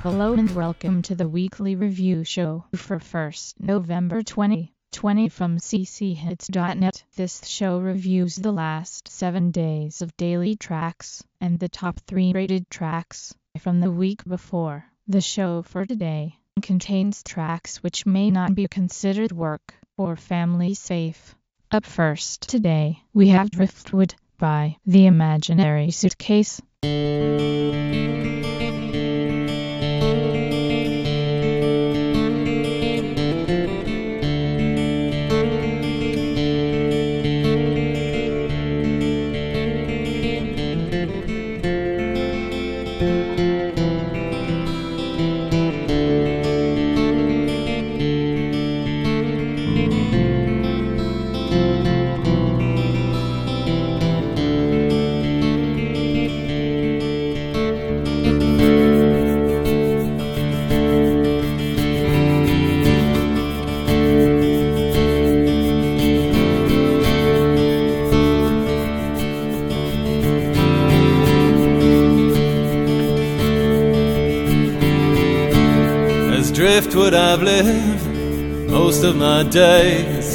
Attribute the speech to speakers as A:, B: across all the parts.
A: Hello and welcome to the weekly review show for 1st November 2020 from cchits.net. This show reviews the last 7 days of daily tracks and the top 3 rated tracks from the week before. The show for today contains tracks which may not be considered work or family safe. Up first today, we have Driftwood by The Imaginary Suitcase.
B: Driftwood I've lived most of my days,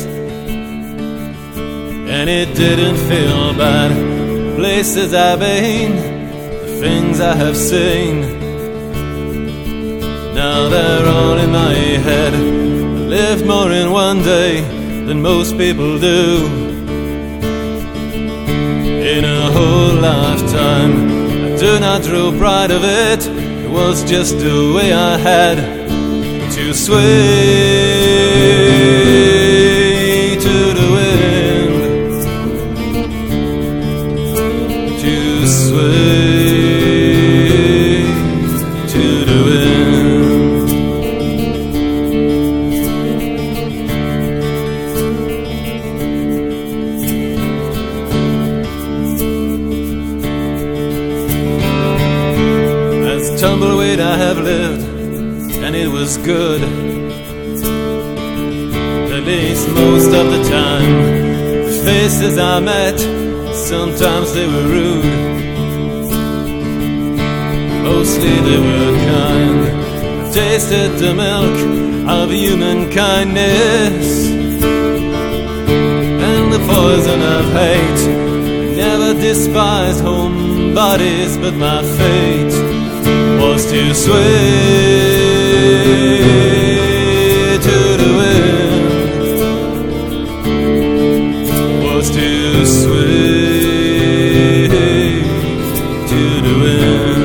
B: and it didn't feel bad. Places I've been, the things I have seen, now they're all in my head. I lived more in one day than most people do. In a whole lifetime, I do not draw pride of it. It was just the way I had to sway to the wind, to sway to the wind. As tumbleweed I have lived, and it was good, at least most of the time. The faces I met, sometimes they were rude, mostly they were kind. I tasted the milk of human kindness and the poison of hate. Never despised homebodies, but my fate was to sway to the wind, was to sway to the wind.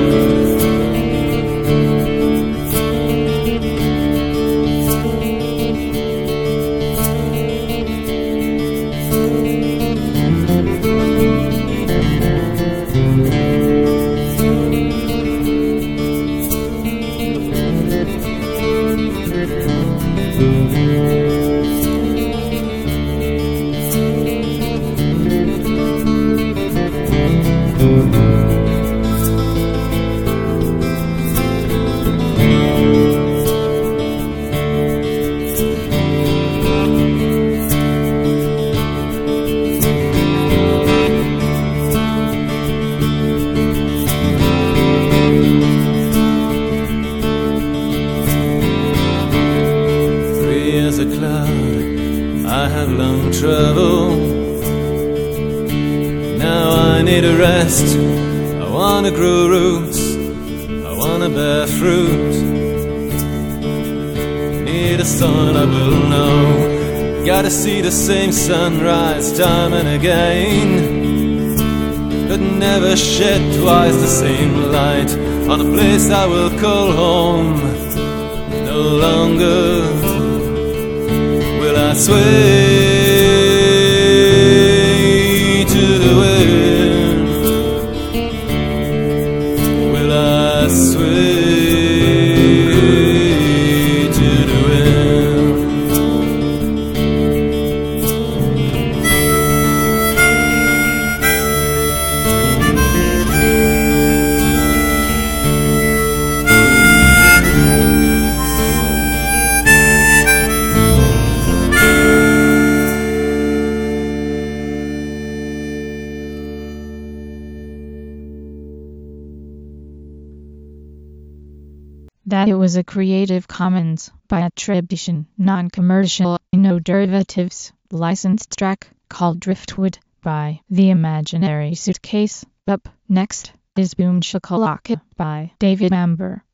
B: I have long traveled, now I need a rest. I wanna grow roots, I wanna bear fruit. Need a sun I will know, gotta see the same sunrise time and again, but never shed twice the same light on a place I will call home. No longer will I sway to the wind, will I sway to the wind.
A: that it was a Creative Commons by attribution, non-commercial, no derivatives, licensed track called Driftwood by The Imaginary Suitcase. Up next is Boom Shakalaka by David Amber.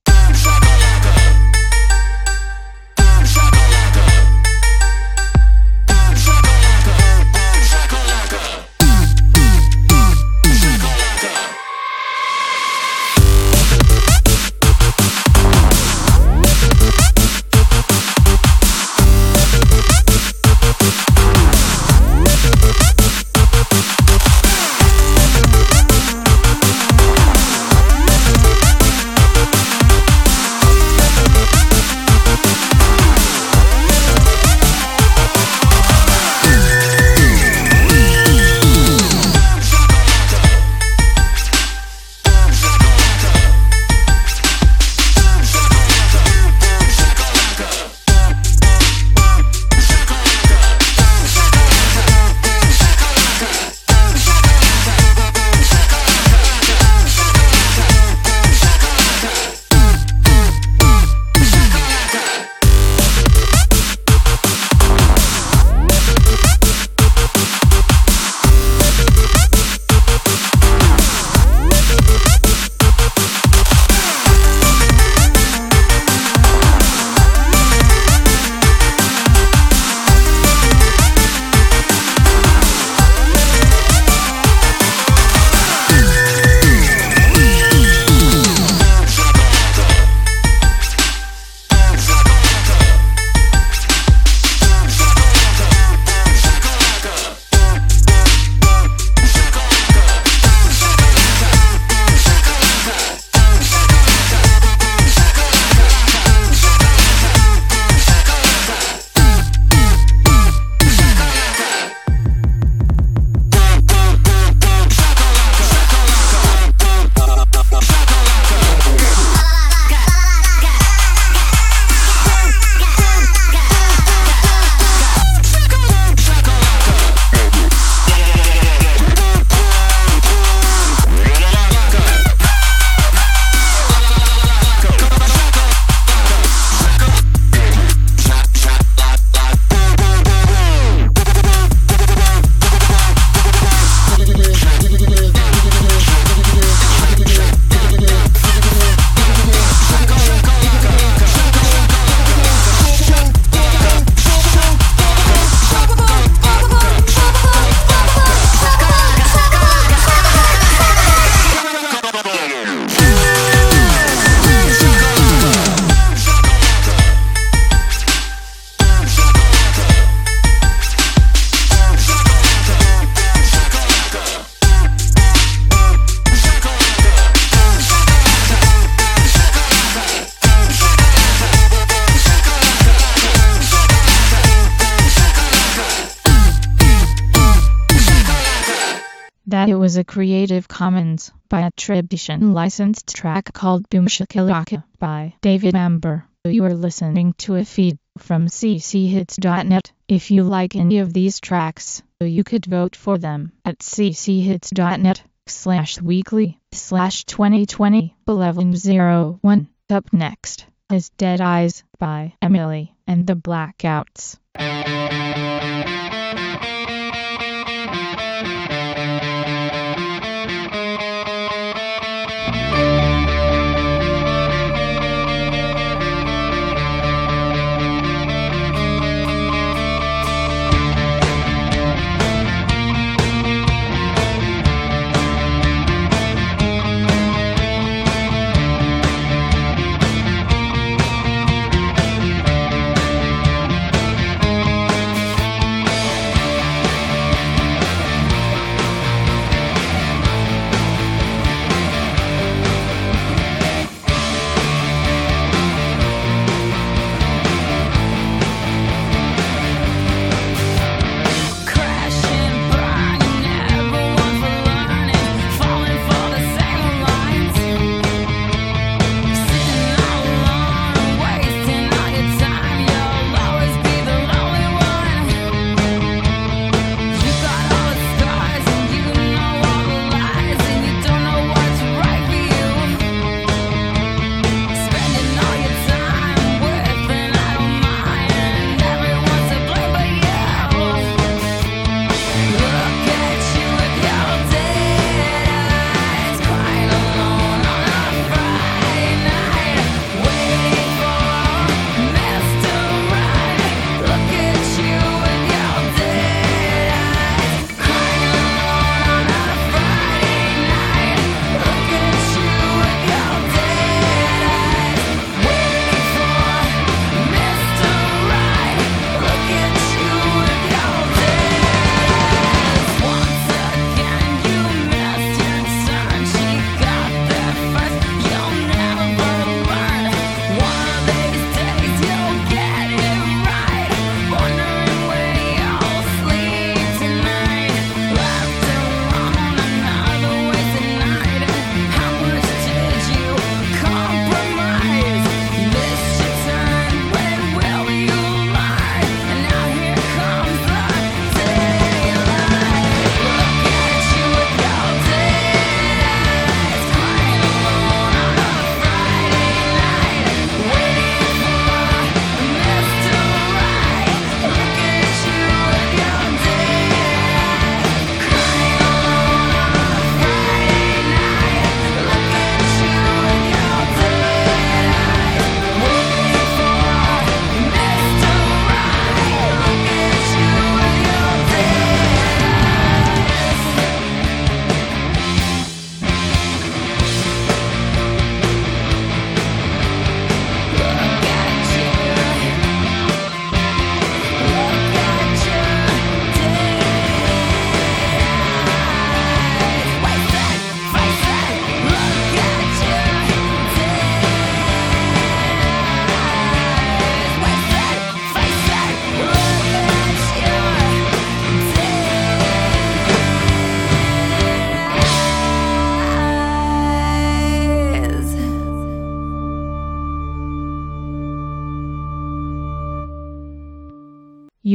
A: That it was a Creative Commons by attribution licensed track called Boom Shakalaka by David Amber. You are listening to a feed from cchits.net. If you like any of these tracks, you could vote for them at cchits.net/weekly/2020-1101. Up next is Dead Eyes by Emily and the Blackouts.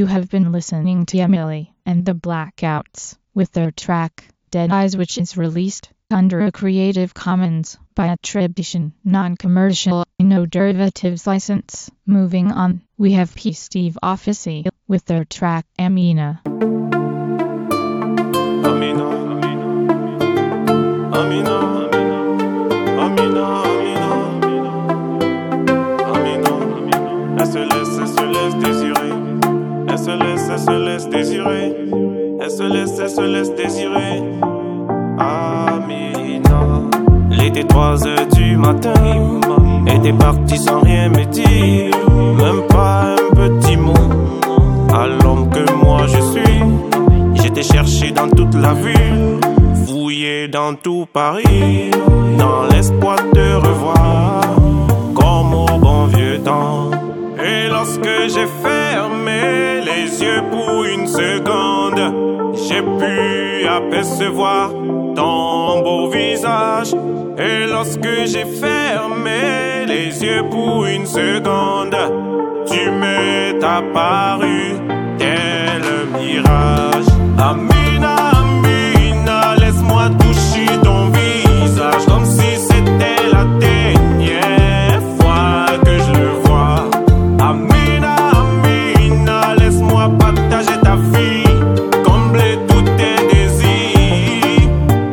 A: You have been listening to Emily and the Blackouts with their track Dead Eyes, which is released under a Creative Commons by attribution, non-commercial, no derivatives license. Moving on, we have P. Steve Officy with their track Amina.
C: Amina, Amina, Amina, Amina, elle se laisse désirer, elle se laisse désirer, elle se laisse désirer. Amina, il était 3 heures du matin, elle était partie sans rien me dire, même pas un petit mot. À l'homme que moi je suis, j'étais cherché dans toute la ville, fouillé dans tout Paris, dans l'espoir de revoir, comme au bon vieux temps. Et lorsque j'ai fermé les yeux pour une seconde, j'ai pu apercevoir ton beau visage. Et lorsque j'ai fermé les yeux pour une seconde, tu m'es apparu tel un mirage. Amina, Amina, laisse-moi toucher ton visage comme si c'était la dernière fois que je le vois. Amina, Amina, laisse-moi partager ta vie, combler tous tes désirs.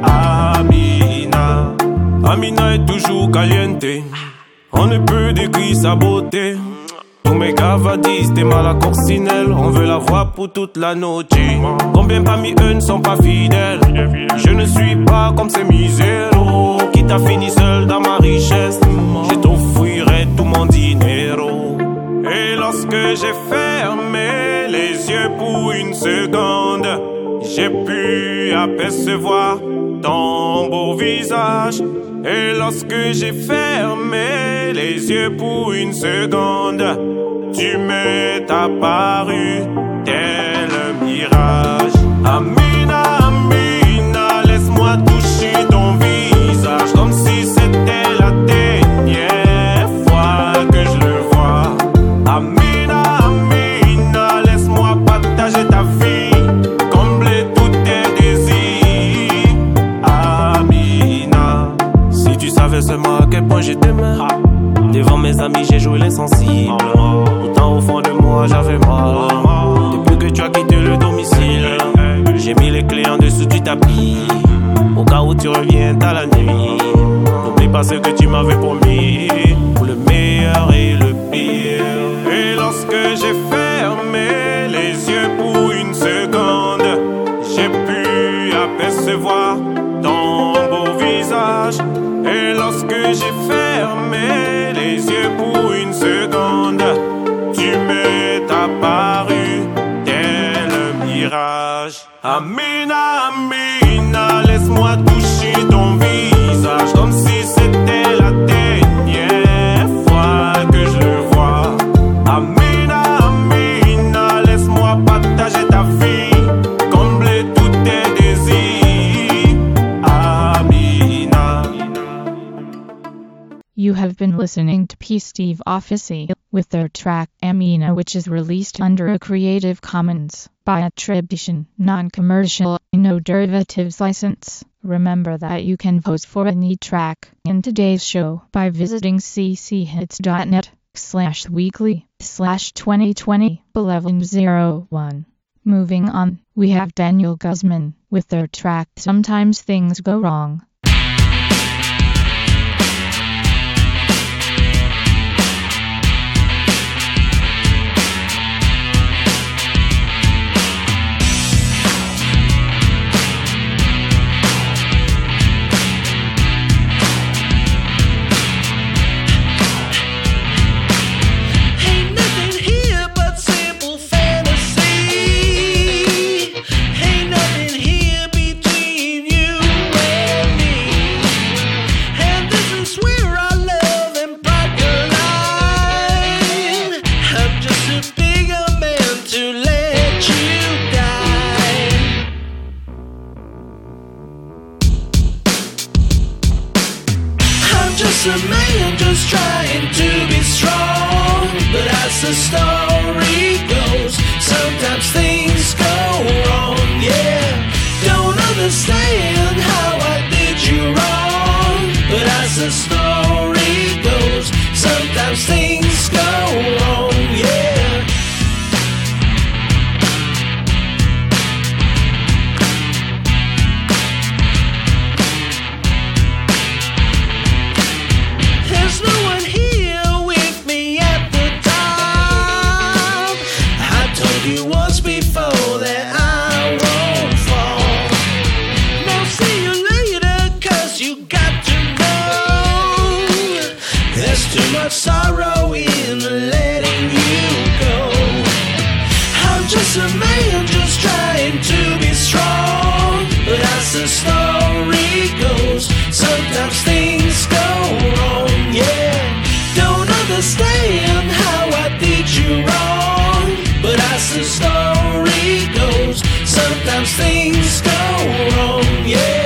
C: Amina, Amina est toujours caliente, on ne peut décrire sa beauté. Tous mes gavadis, t'es mal à coccinelle, on veut la voir pour toute la nuit. Combien parmi eux ne sont pas fidèles? Je ne suis pas comme ces miséros qui t'a fini seul dans ma richesse. Je t'offrirai tout mon dinero. Et lorsque j'ai fermé les yeux pour une seconde, j'ai pu apercevoir ton beau visage. Et lorsque j'ai fermé les yeux pour une seconde, tu m'es apparu tel un mirage. Amina, Amina, laisse-moi toucher ton visage comme si c'était la dernière fois que je le vois. Amina, Amina, laisse-moi partager ta vie, combler tous tes désirs. Amina, si tu savais seulement à quel point je t'aimais. Devant mes amis j'ai joué l'insensible, pourtant au fond de moi j'avais mal. Depuis que tu as quitté le domicile, j'ai mis les clés en dessous du tapis, au cas où tu reviens à la nuit. N'oublie pas ce que tu m'avais promis, pour le meilleur et le pire. Et lorsque j'ai fermé les yeux pour une seconde, j'ai pu apercevoir ton beau visage. Et lorsque j'ai fermé les yeux pour une seconde, tu m'es apparu tel un mirage. Amina, Amina, laisse-moi toucher ton visage comme si c'était la dernière fois que je le vois. Amina, Amina, laisse-moi partager ta vie, combler tous tes désirs. Amina.
A: You have been listening to P. Steve Officy with their track Amina, which is released under a Creative Commons by attribution, non-commercial, no derivatives license. Remember that you can vote for any track in today's show by visiting cchits.net/weekly/2020-1101. Moving on, we have Daniel Guzman with their track Sometimes Things Go Wrong.
D: just a man just trying to be strong. But as the story goes, sometimes things go wrong, yeah. Don't understand how I did you wrong, but as the story goes, sometimes things go wrong, yeah. There's no one here with me at the top. I told you once before that I won't fall. Now see you later, 'cause you got to know there's too much sorrow in letting you go. I'm just a man just trying to be strong, but as the story goes, sometimes things go wrong, yeah. Don't understand how I did you wrong, but as the story goes, sometimes things go wrong, yeah.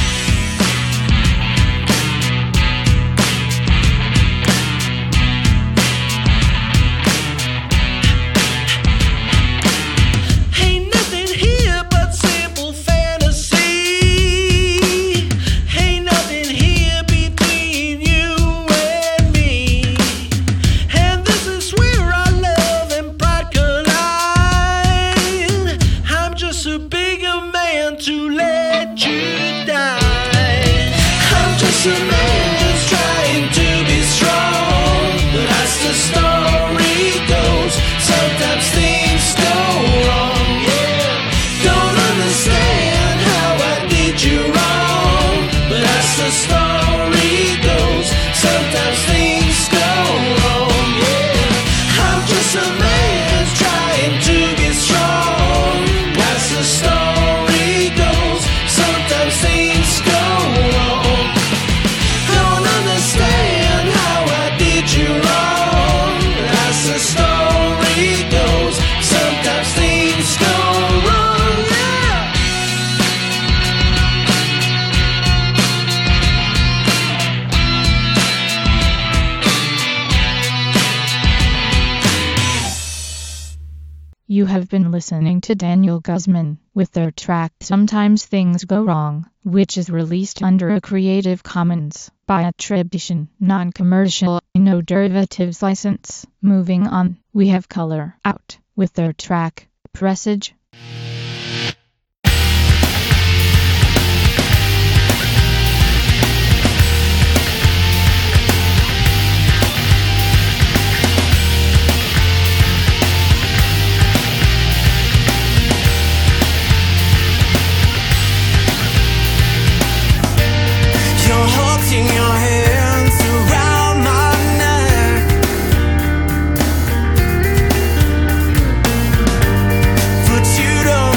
D: Ain't nothing here but simple fantasy. Ain't nothing here between you and me. And this is where our love and pride collide. I'm just a bigger man to let you die. I'm just a man just trying to be strong, but as the story goes, sometimes things go wrong, yeah. Don't understand how I did you wrong, but as the story goes, sometimes things go wrong, yeah. I'm just a man trying to be strong. As the story goes, sometimes things go wrong. Don't understand how I did you wrong. As the story goes, sometimes things go wrong, yeah.
A: You have been listening to Daniel Guzman with their track Sometimes Things Go Wrong, which is released under a Creative Commons by attribution, non-commercial, no derivatives license. Moving on, we have Color Out with their track Presage.
E: You're holding your hands around my neck, but you don't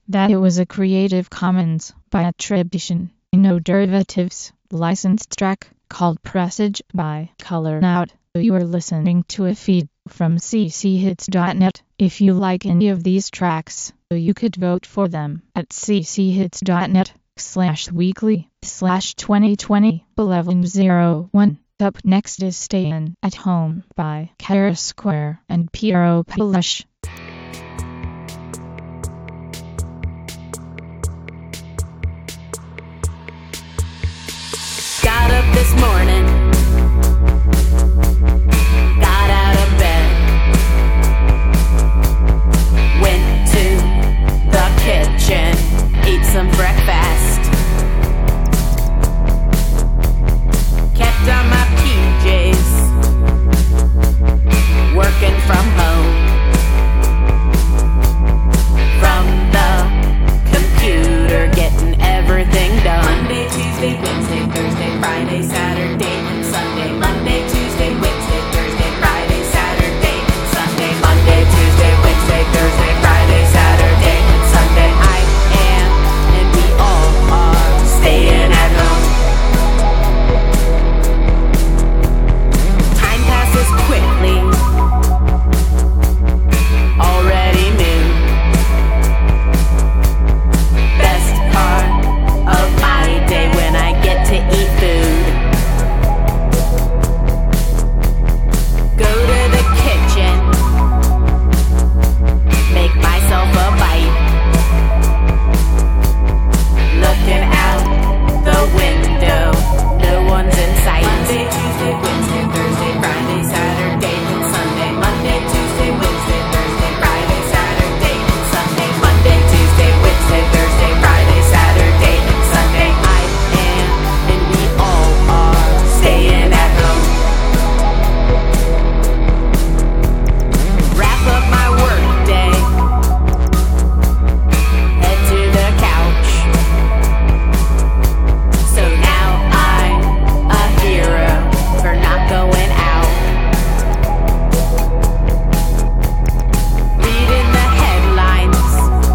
A: That it was a Creative Commons by attribution, no derivatives, licensed track called Presage by Color Out. You are listening to a feed from cchits.net. If you like any of these tracks, you could vote for them at cchits.net/weekly/2020-1101. Up next is Stayin' at Home by Kara Square and Piero Pilush.
F: Got up this morning, got out of bed, went to the kitchen, ate some breakfast, kept on my PJs, working from home, from the computer, getting everything done. Monday, Tuesday, Wednesday, Thursday, Friday, Saturday, and Sunday. Monday, Tuesday, Wednesday, Thursday, Friday, Saturday, and Sunday. Monday, Tuesday, Wednesday, Thursday, Friday, Saturday, and Sunday. I am, and we all are, staying at home. Time passes quickly. Already noon. Best part of my day when I get to eat food. Go to the kitchen, make myself a bite. Looking out the window, no one's in sight. Monday, Tuesday, Wednesday, Thursday, Friday, Saturday, and Sunday. Monday, Tuesday, Wednesday, Thursday, Friday, Saturday, and Sunday. Monday, Tuesday, Wednesday, Thursday, Friday, Saturday, and Sunday. I am, and we all are, staying at home. Wrap up my work day, head to the couch. So now I'm a hero for not going out. Reading the headlines,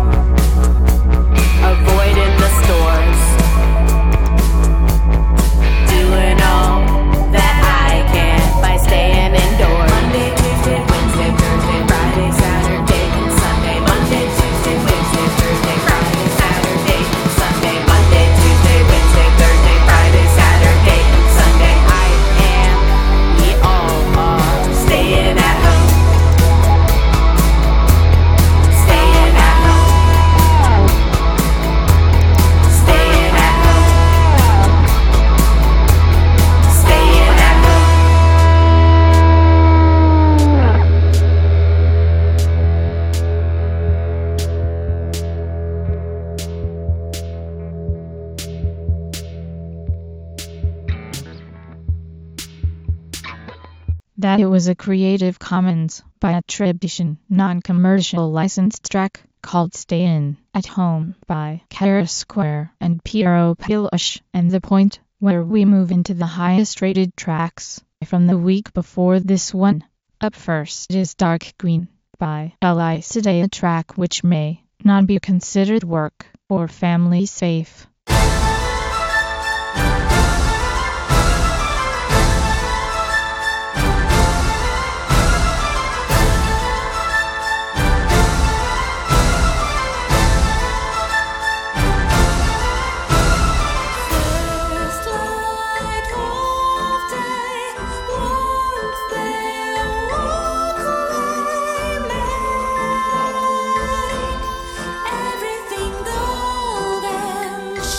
F: avoiding the stores, doing all that I can by staying indoors. Monday, Tuesday, Wednesday, Thursday, Friday, Saturday, and Sunday. Monday, Tuesday, Wednesday, Thursday, Friday, Saturday, and Sunday. Monday, Tuesday, Wednesday, Thursday, Friday, Saturday, and Sunday. I am, we all are, staying at home. Staying at home. Staying at home. Staying at home.
A: That it was a Creative Commons by attribution, non-commercial licensed track called Stayin' at Home by Kara Square and Piero Pilush, and the point where we move into the highest rated tracks from the week before this one. Up first is Dark Green by Elicide, a track which may not be considered work or family safe.
G: First light of day, once they walk away, make everything golden.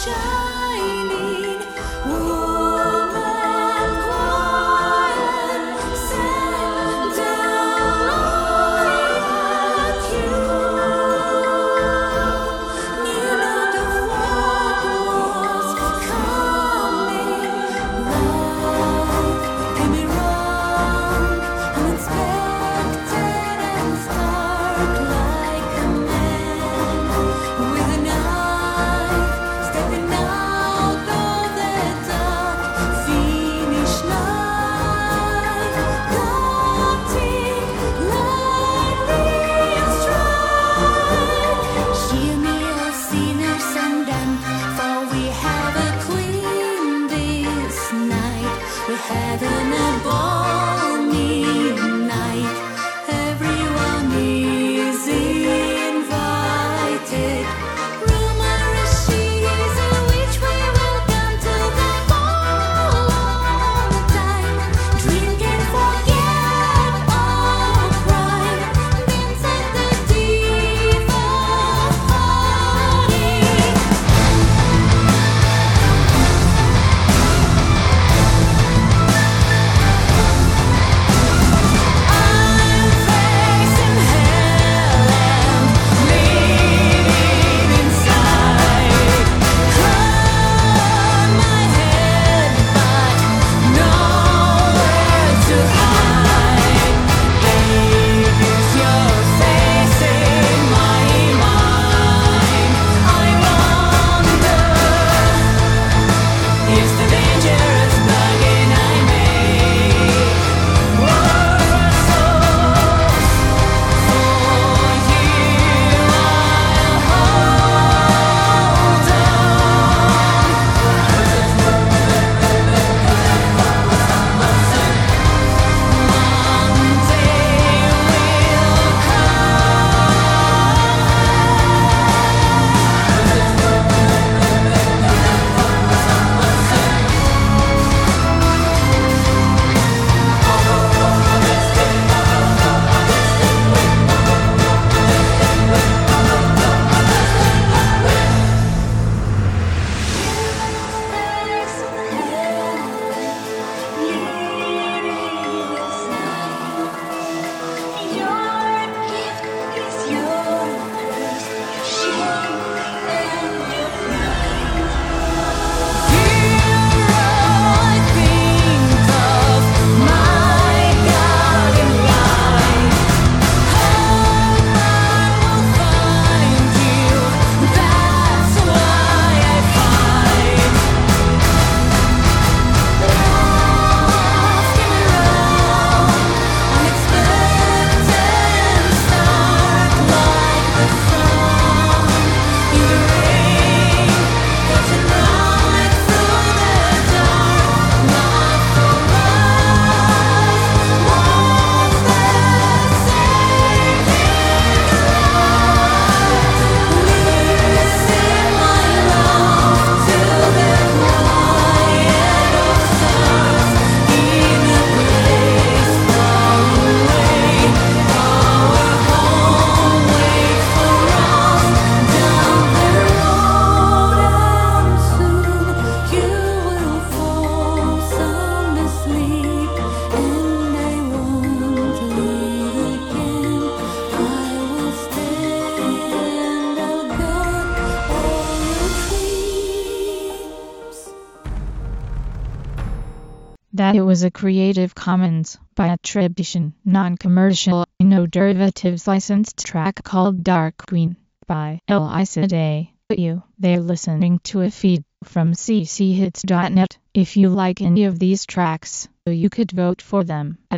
A: That it was a Creative Commons by attribution, non-commercial, no derivatives licensed track called Dark Queen by Elisa You. They're listening to a feed from cchits.net. If you like any of these tracks, you could vote for them at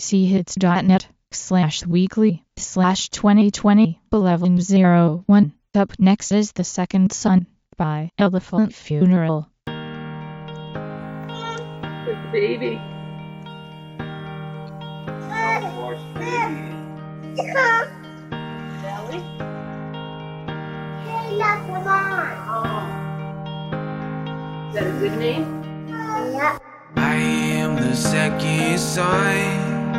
A: cchits.net/weekly/2020-1101. Up next is The Second Son by Elephant Funeral.
H: Baby. Is that a good name?
E: I am the second son,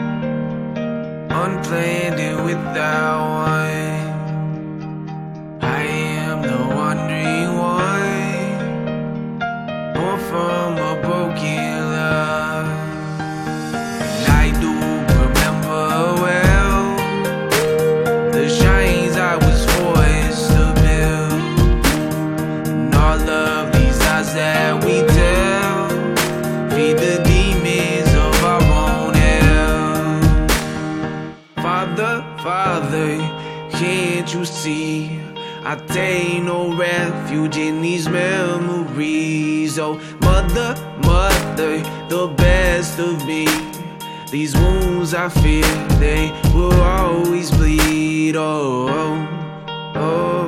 E: unplanned and without one. I am the wandering one, born from a broken love. And I do remember well the chains I was forced to build, and all of these lies that we tell feed the demons of our own hell. Father, Father, can't you see? I take no refuge in these memories. Oh, Mother, Mother, the best of me. These wounds I fear, they will always bleed. Oh, oh, oh,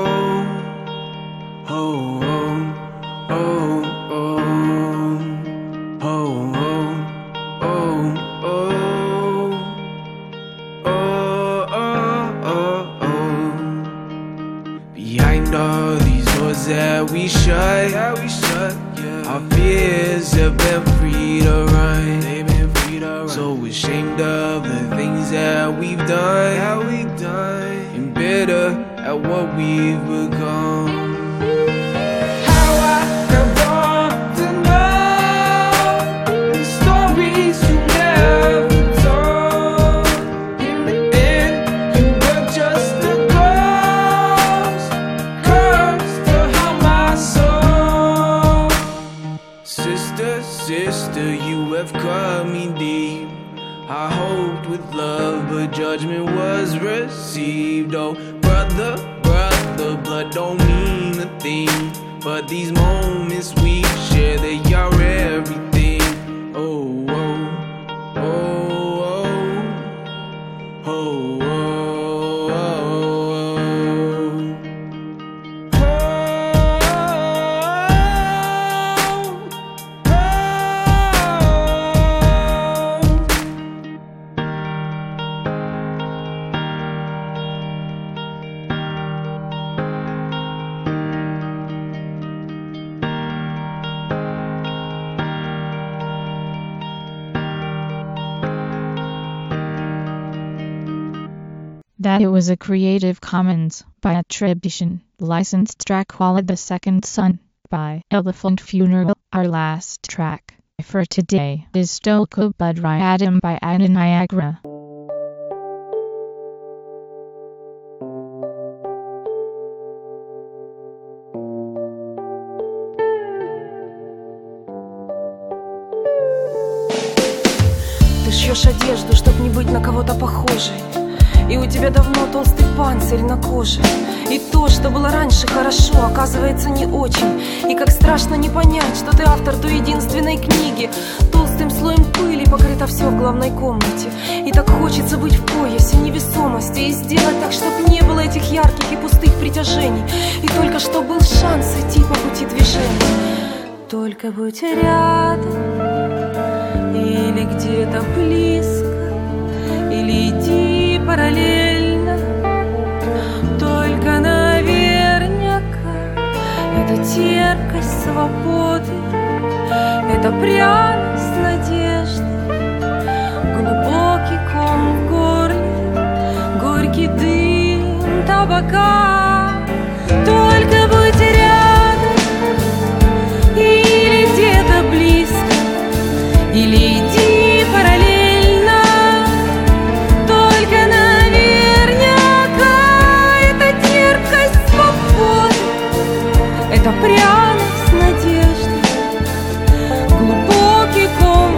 E: oh, oh, oh, oh, oh, oh, oh, oh, oh. Behind all these doors that we shut, our fears have been free to run. So ashamed of the things that we've done, and bitter at what we've become. How I have gone to know the stories you never told. In the end, you were just a ghost, cursed to harm my soul. Sister, sister, you have cut me deep. I hoped with love, but judgment was received. Oh, brother, brother, blood don't mean a thing, but these moments we share, they are everything. Oh, oh, oh, oh, oh, oh,
A: That it was a Creative Commons by attribution, licensed track called The Second Son by Elephant Funeral. Our last track for today is Stolko Budryadam by Ada Niagara.
I: Ты шьешь одежду, чтоб не быть на кого-то похожей, и у тебя давно толстый панцирь на коже. И то, что было раньше хорошо, оказывается не очень. И как страшно не понять, что ты автор той единственной книги. Толстым слоем пыли покрыто все в главной комнате. И так хочется быть в поясе невесомости и сделать так, чтоб не было этих ярких и пустых притяжений. И только что был шанс идти по пути движения. Только будь рядом или где-то близко, или иди параллельно. Только наверняка это терпкость свободы, это пряность надежды, глубокий ком в горле, горький дым табака. Только будь рядом или где-то близко, или иди параллельно. Только наверняка это терпкость свободы, это пряность надежды, глубокий ком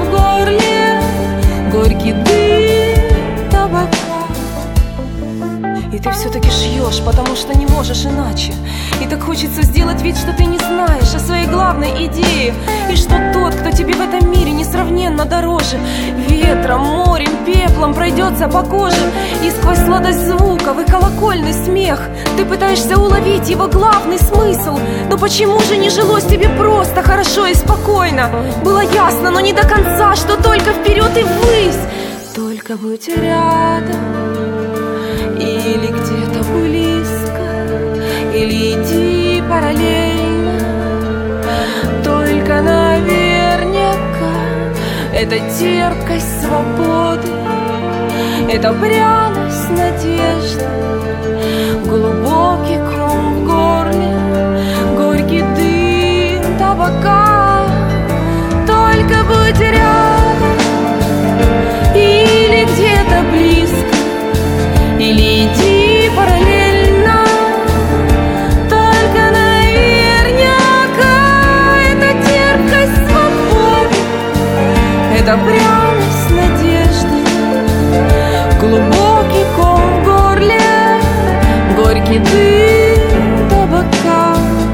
I: И ты все-таки шьешь, потому что не можешь иначе. И так хочется сделать вид, что ты не знаешь о своей главной идее. И что тот, кто тебе в этом мире несравненно дороже, ветром, морем, пеплом пройдется по коже. И сквозь сладость звуков и колокольный смех ты пытаешься уловить его главный смысл. Но почему же не жилось тебе просто, хорошо и спокойно? Было ясно, но не до конца, что только вперед и ввысь. Только будь рядом или где-то близко, или иди параллельно. Только наверняка это терпкость свободы, это пряность надежды, глубокий ком в горле, горький дым табака. Только будь рядом или где-то близко, или иди параллельно. Только наверняка это терпкость свободы, это пряность надежды, глубокий ком в горле, горький дым табака.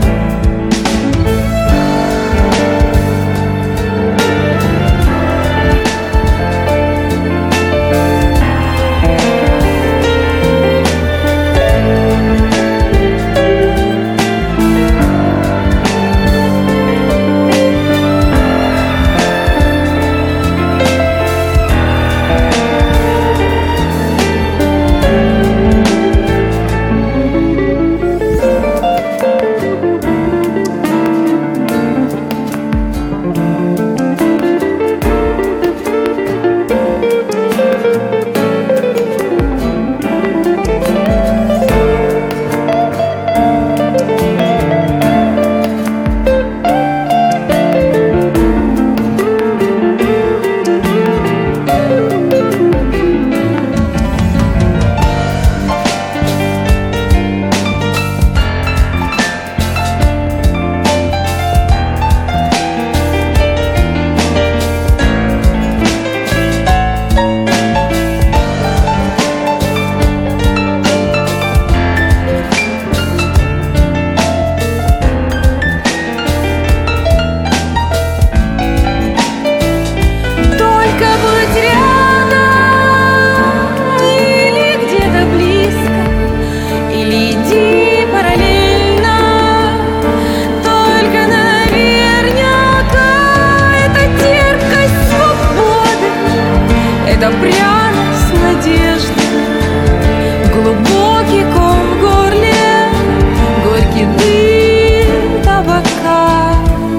I: Это пряность надежды, глубокий ком в горле, горький дым табака.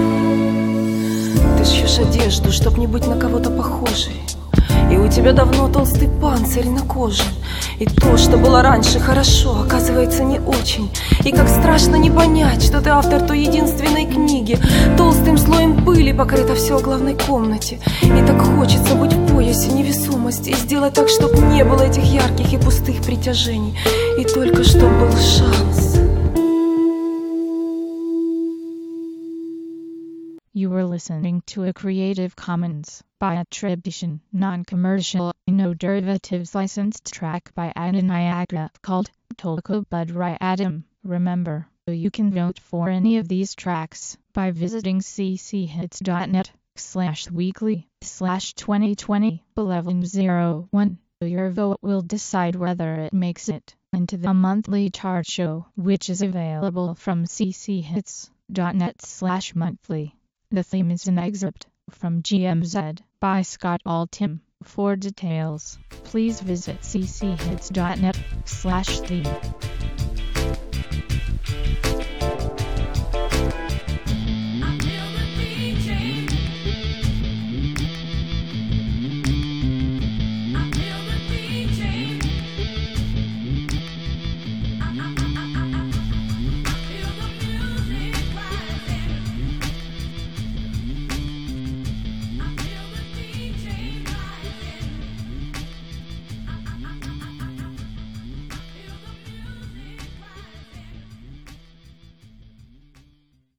I: Ты шьешь одежду, чтоб не быть на кого-то похожей, и у тебя давно толстый панцирь на коже. И то, что было раньше хорошо, оказывается не очень. И как страшно не понять, что ты автор той единственной книги. Толстым слоем пыли покрыто все в главной комнате. И так хочется быть в поясе невесомости и сделать так, чтоб не было этих ярких и пустых притяжений. И только чтоб был шанс.
A: You were listening to a Creative Commons by attribution, non-commercial, no derivatives licensed track by Ada Niagara called Tolka Budry Adam. Remember, you can vote for any of these tracks by visiting cchits.net/weekly/2020-1101. Your vote will decide whether it makes it into the monthly chart show, which is available from cchits.net/monthly. The theme is an excerpt from GMZ by Scott Altham. For details, please visit cchits.net/theme.